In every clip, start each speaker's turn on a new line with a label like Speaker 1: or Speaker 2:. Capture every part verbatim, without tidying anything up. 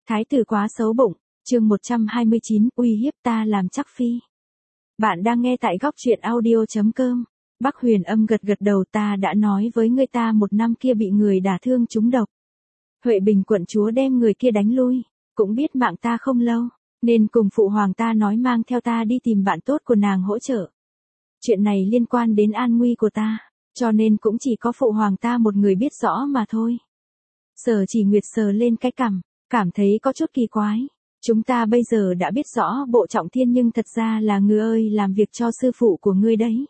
Speaker 1: Thái tử quá xấu bụng, chương một trăm hai mươi chín, uy hiếp ta làm chắc phi. Bạn đang nghe tại góc truyện audio chấm com. Bắc Huyền Âm gật gật đầu, ta đã nói với ngươi ta một năm kia bị người đả thương trúng độc. Huệ Bình quận chúa đem người kia đánh lui, cũng biết mạng ta không lâu, nên cùng phụ hoàng ta nói mang theo ta đi tìm bạn tốt của nàng hỗ trợ. Chuyện này liên quan đến an nguy của ta, cho nên cũng chỉ có phụ hoàng ta một người biết rõ mà thôi. Sở Chỉ Nguyệt sờ lên cái cằm, cảm thấy có chút kỳ quái. Chúng ta bây giờ đã biết rõ Bộ Trọng Thiên, nhưng thật ra là ngươi ơi làm việc cho sư phụ của ngươi đấy.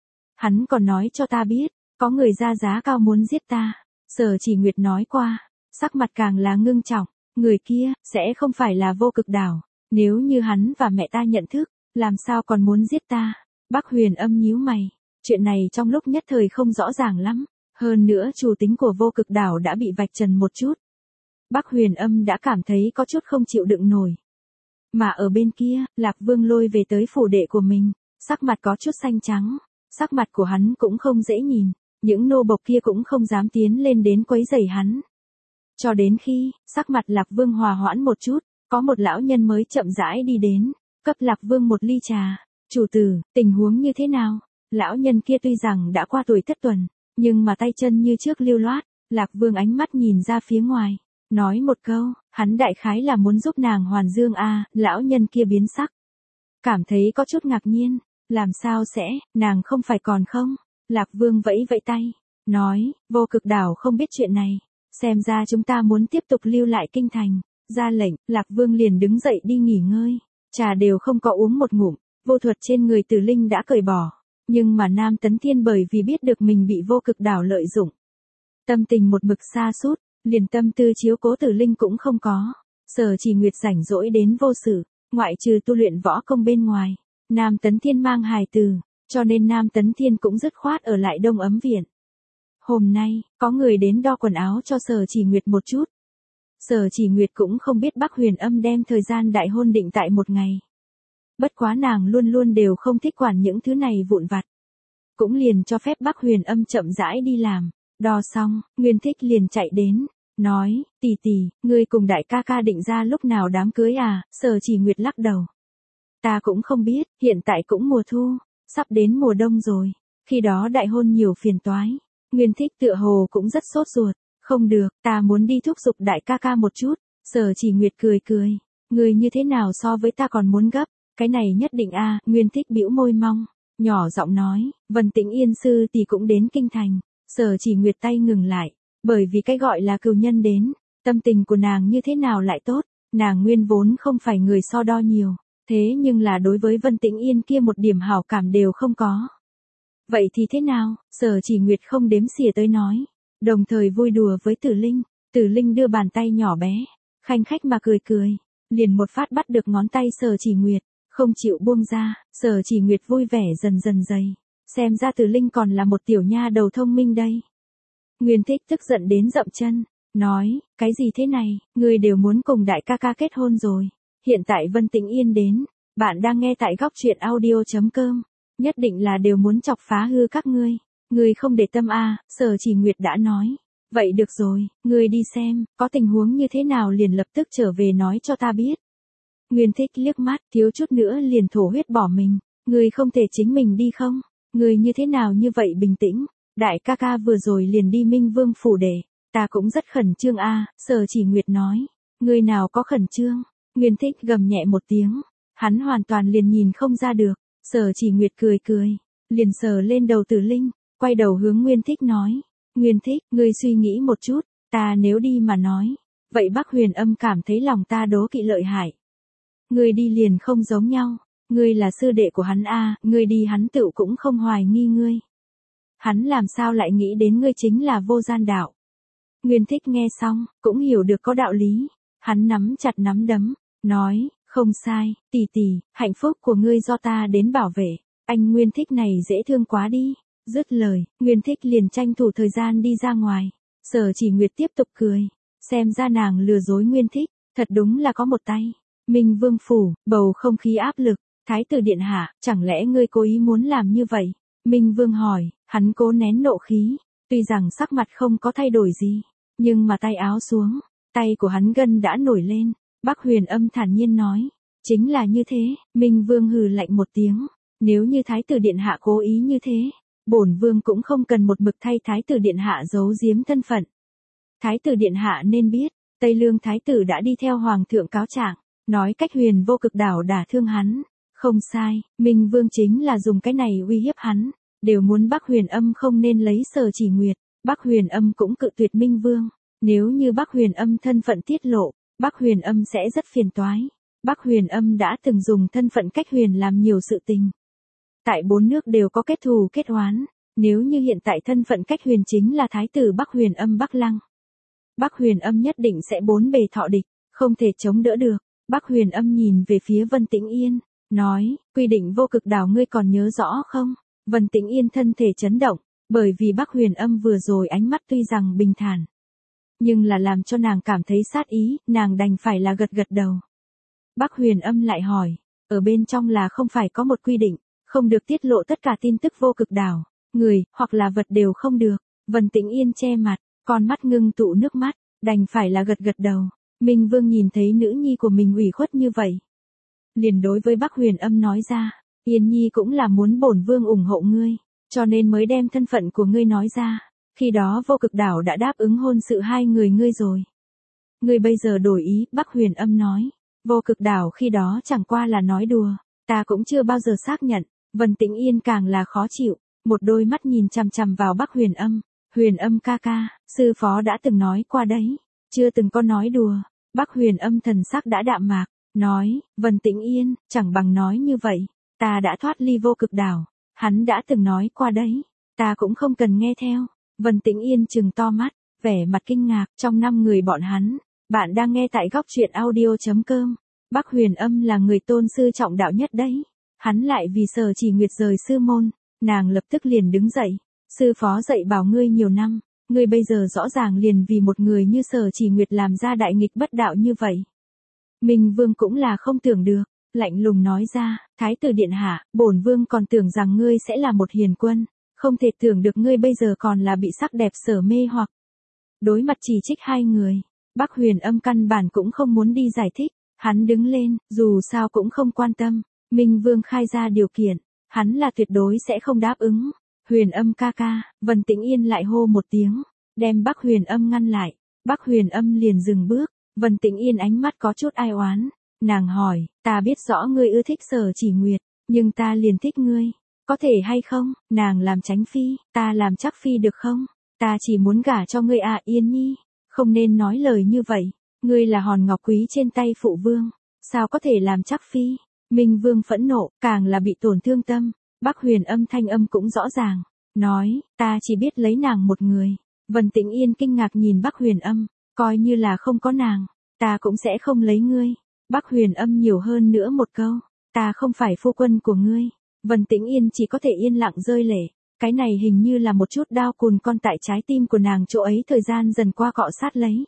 Speaker 1: Hắn còn nói cho ta biết, có người ra giá cao muốn giết ta. Sở Chỉ Nguyệt nói qua, sắc mặt càng là ngưng trọng, người kia sẽ không phải là Vô Cực Đảo. Nếu như hắn và mẹ ta nhận thức, làm sao còn muốn giết ta? Bắc Huyền Âm nhíu mày, chuyện này trong lúc nhất thời không rõ ràng lắm. Hơn nữa chủ tính của Vô Cực Đảo đã bị vạch trần một chút. Bắc Huyền Âm đã cảm thấy có chút không chịu đựng nổi. Mà ở bên kia, Lạc Vương Lôi về tới phủ đệ của mình, sắc mặt có chút xanh trắng, sắc mặt của hắn cũng không dễ nhìn, những nô bộc kia cũng không dám tiến lên đến quấy rầy hắn. Cho đến khi, sắc mặt Lạc Vương hòa hoãn một chút, có một lão nhân mới chậm rãi đi đến, cấp Lạc Vương một ly trà. Chủ tử, tình huống như thế nào? Lão nhân kia tuy rằng đã qua tuổi thất tuần, nhưng mà tay chân như trước lưu loát. Lạc Vương ánh mắt nhìn ra phía ngoài, nói một câu, hắn đại khái là muốn giúp nàng hoàn dương a. À, lão nhân kia biến sắc, cảm thấy có chút ngạc nhiên, làm sao sẽ, nàng không phải còn không? Lạc Vương vẫy vẫy tay, nói, Vô Cực Đảo không biết chuyện này, xem ra chúng ta muốn tiếp tục lưu lại kinh thành. Ra lệnh, Lạc Vương liền đứng dậy đi nghỉ ngơi, trà đều không có uống một ngụm, vô thuật trên người Tử Linh đã cởi bỏ. Nhưng mà Nam Tấn Thiên bởi vì biết được mình bị Vô Cực Đảo lợi dụng, tâm tình một mực sa sút, liền tâm tư chiếu cố Tử Linh cũng không có. Sở Chỉ Nguyệt rảnh rỗi đến vô sự, ngoại trừ tu luyện võ công bên ngoài, Nam Tấn Thiên mang hài tử, cho nên Nam Tấn Thiên cũng dứt khoát ở lại Đông Ấm Viện. Hôm nay, có người đến đo quần áo cho Sở Chỉ Nguyệt một chút. Sở Chỉ Nguyệt cũng không biết Bắc Huyền Âm đem thời gian đại hôn định tại một ngày. Bất quá nàng luôn luôn đều không thích quản những thứ này vụn vặt. Cũng liền cho phép Bắc Huyền Âm chậm rãi đi làm. Đo xong, Nguyên Thích liền chạy đến, nói, tỷ tỷ, ngươi cùng đại ca ca định ra lúc nào đám cưới à? Sở Chỉ Nguyệt lắc đầu. Ta cũng không biết, hiện tại cũng mùa thu, sắp đến mùa đông rồi, khi đó đại hôn nhiều phiền toái. Nguyên Thích tựa hồ cũng rất sốt ruột, không được, ta muốn đi thúc giục đại ca ca một chút. Sở Chỉ Nguyệt cười cười, ngươi như thế nào so với ta còn muốn gấp, cái này nhất định a. À, Nguyên Thích bĩu môi mong, nhỏ giọng nói, Vân Tĩnh Yên sư tỷ cũng đến kinh thành. Sở Chỉ Nguyệt tay ngừng lại, bởi vì cái gọi là cừu nhân đến, tâm tình của nàng như thế nào lại tốt, nàng nguyên vốn không phải người so đo nhiều, thế nhưng là đối với Vân Tĩnh Yên kia một điểm hảo cảm đều không có. Vậy thì thế nào? Sở Chỉ Nguyệt không đếm xỉa tới nói, đồng thời vui đùa với Tử Linh. Tử Linh đưa bàn tay nhỏ bé, khanh khách mà cười cười, liền một phát bắt được ngón tay Sở Chỉ Nguyệt, không chịu buông ra. Sở Chỉ Nguyệt vui vẻ dần dần dày, xem ra Tử Linh còn là một tiểu nha đầu thông minh đây. Nguyên Thích tức giận đến dậm chân, nói, cái gì thế này, ngươi đều muốn cùng đại ca ca kết hôn rồi. Hiện tại Vân Tĩnh Yên đến, bạn đang nghe tại góc truyện audio chấm com, nhất định là đều muốn chọc phá hư các ngươi. Ngươi không để tâm a. À, Sở Chỉ Nguyệt đã nói. Vậy được rồi, ngươi đi xem, có tình huống như thế nào liền lập tức trở về nói cho ta biết. Nguyên Thích liếc mắt, thiếu chút nữa liền thổ huyết bỏ mình. Ngươi không thể chính mình đi không? Ngươi như thế nào như vậy bình tĩnh? Đại ca ca vừa rồi liền đi Minh Vương phủ để, ta cũng rất khẩn trương a. À, Sở Chỉ Nguyệt nói. Ngươi nào có khẩn trương? Nguyên Thích gầm nhẹ một tiếng, hắn hoàn toàn liền nhìn không ra được. Sở Chỉ Nguyệt cười cười, liền sờ lên đầu Tử Linh, quay đầu hướng Nguyên Thích nói. Nguyên Thích, ngươi suy nghĩ một chút, ta nếu đi mà nói, vậy Bắc Huyền Âm cảm thấy lòng ta đố kỵ lợi hại. Ngươi đi liền không giống nhau, ngươi là sư đệ của hắn a. À, ngươi đi hắn tựu cũng không hoài nghi ngươi. Hắn làm sao lại nghĩ đến ngươi chính là Vô Gian Đạo. Nguyên Thích nghe xong, cũng hiểu được có đạo lý, hắn nắm chặt nắm đấm, nói, không sai, tỷ tỷ, hạnh phúc của ngươi do ta đến bảo vệ. Anh Nguyên Thích này dễ thương quá đi. Dứt lời, Nguyên Thích liền tranh thủ thời gian đi ra ngoài. Sở Chỉ Nguyệt tiếp tục cười, xem ra nàng lừa dối Nguyên Thích, thật đúng là có một tay. Minh Vương phủ, bầu không khí áp lực. Thái tử điện hạ, chẳng lẽ ngươi cố ý muốn làm như vậy? Minh Vương hỏi, hắn cố nén nộ khí, tuy rằng sắc mặt không có thay đổi gì, nhưng mà tay áo xuống, tay của hắn gân đã nổi lên, Bắc Huyền Âm thản nhiên nói. Chính là như thế, Minh Vương hừ lạnh một tiếng. Nếu như Thái tử Điện Hạ cố ý như thế, bổn Vương cũng không cần một mực thay Thái tử Điện Hạ giấu giếm thân phận. Thái tử Điện Hạ nên biết, Tây Lương Thái tử đã đi theo Hoàng thượng cáo trạng, nói cách Huyền Vô Cực đảo đả thương hắn. Không sai, Minh Vương chính là dùng cái này uy hiếp hắn, đều muốn Bắc Huyền Âm không nên lấy Sở Chỉ Nguyệt. Bắc Huyền Âm cũng cự tuyệt Minh Vương. Nếu như Bắc Huyền Âm thân phận tiết lộ, Bắc Huyền Âm sẽ rất phiền toái. Bắc Huyền Âm đã từng dùng thân phận cách huyền làm nhiều sự tình. Tại bốn nước đều có kết thù kết oán, nếu như hiện tại thân phận cách huyền chính là Thái tử Bắc Huyền Âm Bắc Lăng. Bắc Huyền Âm nhất định sẽ bốn bề thọ địch, không thể chống đỡ được. Bắc Huyền Âm nhìn về phía Vân Tĩnh Yên, nói, quy định Vô Cực đảo ngươi còn nhớ rõ không? Vân Tĩnh Yên thân thể chấn động, bởi vì Bắc Huyền Âm vừa rồi ánh mắt tuy rằng bình thản, nhưng là làm cho nàng cảm thấy sát ý, nàng đành phải là gật gật đầu. Bắc Huyền Âm lại hỏi, ở bên trong là không phải có một quy định, không được tiết lộ tất cả tin tức Vô Cực đảo, người, hoặc là vật đều không được. Vân Tĩnh Yên che mặt, con mắt ngưng tụ nước mắt, đành phải là gật gật đầu. Minh Vương nhìn thấy nữ nhi của mình ủy khuất như vậy, liền đối với Bắc Huyền Âm nói ra, Yên Nhi cũng là muốn bổn Vương ủng hộ ngươi, cho nên mới đem thân phận của ngươi nói ra. Khi đó Vô Cực đảo đã đáp ứng hôn sự hai người ngươi rồi. Ngươi bây giờ đổi ý, Bắc Huyền Âm nói. Vô Cực đảo khi đó chẳng qua là nói đùa, ta cũng chưa bao giờ xác nhận. Vân Tĩnh Yên càng là khó chịu, một đôi mắt nhìn chằm chằm vào Bắc Huyền Âm. Huyền Âm ca ca, sư phó đã từng nói qua đấy, chưa từng có nói đùa. Bắc Huyền Âm thần sắc đã đạm mạc, nói, Vân Tĩnh Yên, chẳng bằng nói như vậy, ta đã thoát ly Vô Cực đảo, hắn đã từng nói qua đấy, ta cũng không cần nghe theo. Vân Tĩnh Yên trừng to mắt, vẻ mặt kinh ngạc, trong năm người bọn hắn, bạn đang nghe tại góc truyện audio chấm com. Bắc Huyền Âm là người tôn sư trọng đạo nhất đấy, hắn lại vì Sở Chỉ Nguyệt rời sư môn, nàng lập tức liền đứng dậy, sư phó dạy bảo ngươi nhiều năm, ngươi bây giờ rõ ràng liền vì một người như Sở Chỉ Nguyệt làm ra đại nghịch bất đạo như vậy. Minh Vương cũng là không tưởng được, lạnh lùng nói ra, Thái tử Điện Hạ, bổn Vương còn tưởng rằng ngươi sẽ là một hiền quân, không thể tưởng được ngươi bây giờ còn là bị sắc đẹp Sở mê hoặc. Đối mặt chỉ trích hai người, Bắc Huyền Âm căn bản cũng không muốn đi giải thích, hắn đứng lên, dù sao cũng không quan tâm. Minh Vương khai ra điều kiện, hắn là tuyệt đối sẽ không đáp ứng. Huyền Âm ca ca, Vân Tĩnh Yên lại hô một tiếng, đem Bắc Huyền Âm ngăn lại. Bắc Huyền Âm liền dừng bước, Vân Tĩnh Yên ánh mắt có chút ai oán, nàng hỏi, ta biết rõ ngươi ưa thích Sở Chỉ Nguyệt, nhưng ta liền thích ngươi, có thể hay không? Nàng làm Chánh phi, ta làm Trắc phi được không? Ta chỉ muốn gả cho ngươi à, Yên Nhi, không nên nói lời như vậy, ngươi là hòn ngọc quý trên tay phụ vương, sao có thể làm Trắc phi? Minh Vương phẫn nộ, càng là bị tổn thương tâm. Bắc Huyền Âm thanh âm cũng rõ ràng, nói, ta chỉ biết lấy nàng một người. Vân Tĩnh Yên kinh ngạc nhìn Bắc Huyền Âm, coi như là không có nàng, ta cũng sẽ không lấy ngươi. Bắc Huyền Âm nhiều hơn nữa một câu, ta không phải phu quân của ngươi. Vân Tĩnh Yên chỉ có thể yên lặng rơi lệ, cái này hình như là một chút đao cùn con tại trái tim của nàng chỗ ấy thời gian dần qua cọ sát lấy.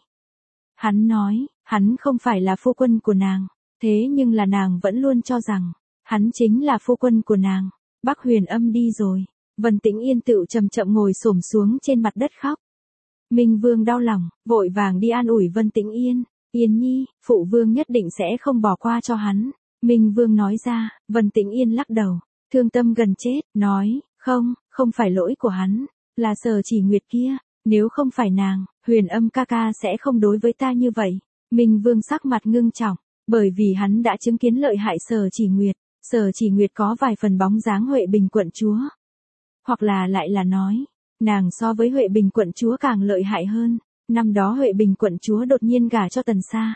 Speaker 1: Hắn nói, hắn không phải là phu quân của nàng, thế nhưng là nàng vẫn luôn cho rằng, hắn chính là phu quân của nàng. Bắc Huyền Âm đi rồi, Vân Tĩnh Yên tự chậm chậm ngồi xổm xuống trên mặt đất khóc. Minh Vương đau lòng, vội vàng đi an ủi Vân Tĩnh Yên, Yên Nhi, phụ vương nhất định sẽ không bỏ qua cho hắn. Minh Vương nói ra, Vân Tĩnh Yên lắc đầu, thương tâm gần chết, nói, không, không phải lỗi của hắn, là Sở Chỉ Nguyệt kia, nếu không phải nàng, Huyền Âm ca ca sẽ không đối với ta như vậy. Minh Vương sắc mặt ngưng trọng, bởi vì hắn đã chứng kiến lợi hại Sở Chỉ Nguyệt. Sở Chỉ Nguyệt có vài phần bóng dáng Huệ Bình quận chúa. Hoặc là lại là nói, nàng so với Huệ Bình quận chúa càng lợi hại hơn. Năm đó Huệ Bình quận chúa đột nhiên gả cho Tần Sa.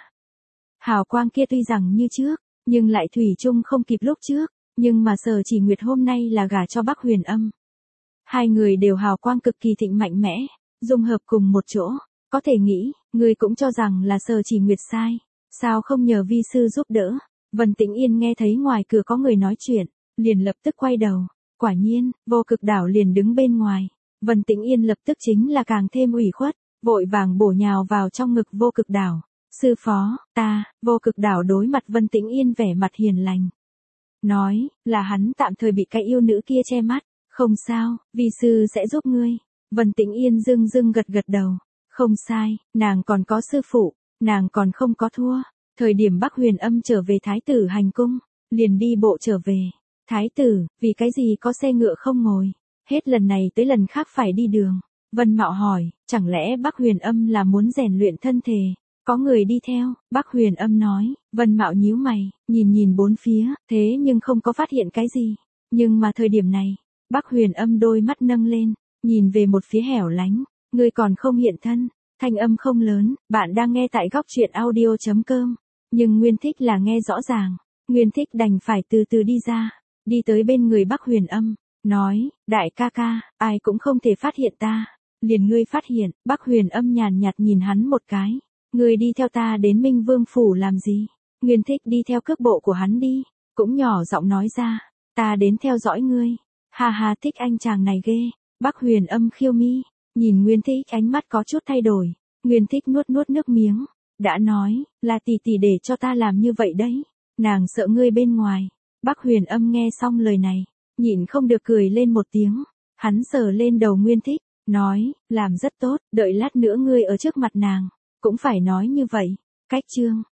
Speaker 1: Hào quang kia tuy rằng như trước, nhưng lại thủy chung không kịp lúc trước. Nhưng mà Sở Chỉ Nguyệt hôm nay là gả cho Bắc Huyền Âm. Hai người đều hào quang cực kỳ thịnh mạnh mẽ, dung hợp cùng một chỗ. Có thể nghĩ, người cũng cho rằng là Sở Chỉ Nguyệt sai. Sao không nhờ vi sư giúp đỡ? Vân Tĩnh Yên nghe thấy ngoài cửa có người nói chuyện, liền lập tức quay đầu. Quả nhiên, Vô Cực đảo liền đứng bên ngoài. Vân Tĩnh Yên lập tức chính là càng thêm ủy khuất, vội vàng bổ nhào vào trong ngực Vô Cực đảo. Sư phó, ta, Vô Cực đảo đối mặt Vân Tĩnh Yên vẻ mặt hiền lành. Nói, là hắn tạm thời bị cái yêu nữ kia che mắt. Không sao, vi sư sẽ giúp ngươi. Vân Tĩnh Yên dưng dưng gật gật đầu. Không sai, nàng còn có sư phụ, nàng còn không có thua. Thời điểm Bắc Huyền Âm trở về Thái tử hành cung, liền đi bộ trở về. Thái tử, vì cái gì có xe ngựa không ngồi? Hết lần này tới lần khác phải đi đường. Vân Mạo hỏi, chẳng lẽ Bắc Huyền Âm là muốn rèn luyện thân thể? Có người đi theo, Bắc Huyền Âm nói. Vân Mạo nhíu mày, nhìn nhìn bốn phía, thế nhưng không có phát hiện cái gì. Nhưng mà thời điểm này, Bắc Huyền Âm đôi mắt nâng lên, nhìn về một phía hẻo lánh. Ngươi còn không hiện thân, thanh âm không lớn, bạn đang nghe tại góc truyện audio chấm com. Nhưng Nguyên Thích là nghe rõ ràng, Nguyên Thích đành phải từ từ đi ra, đi tới bên người Bắc Huyền Âm, nói, đại ca ca, ai cũng không thể phát hiện ta, liền ngươi phát hiện. Bắc Huyền Âm nhàn nhạt nhìn hắn một cái, ngươi đi theo ta đến Minh Vương Phủ làm gì? Nguyên Thích đi theo cước bộ của hắn đi, cũng nhỏ giọng nói ra, ta đến theo dõi ngươi, ha ha thích anh chàng này ghê. Bắc Huyền Âm khiêu mi, nhìn Nguyên Thích ánh mắt có chút thay đổi, Nguyên Thích nuốt nuốt nước miếng, đã nói, là tỷ tỷ để cho ta làm như vậy đấy, nàng sợ ngươi bên ngoài. Bắc Huyền Âm nghe xong lời này, nhịn không được cười lên một tiếng, hắn sờ lên đầu Nguyên Thích, nói, làm rất tốt, đợi lát nữa ngươi ở trước mặt nàng, cũng phải nói như vậy. Cách chương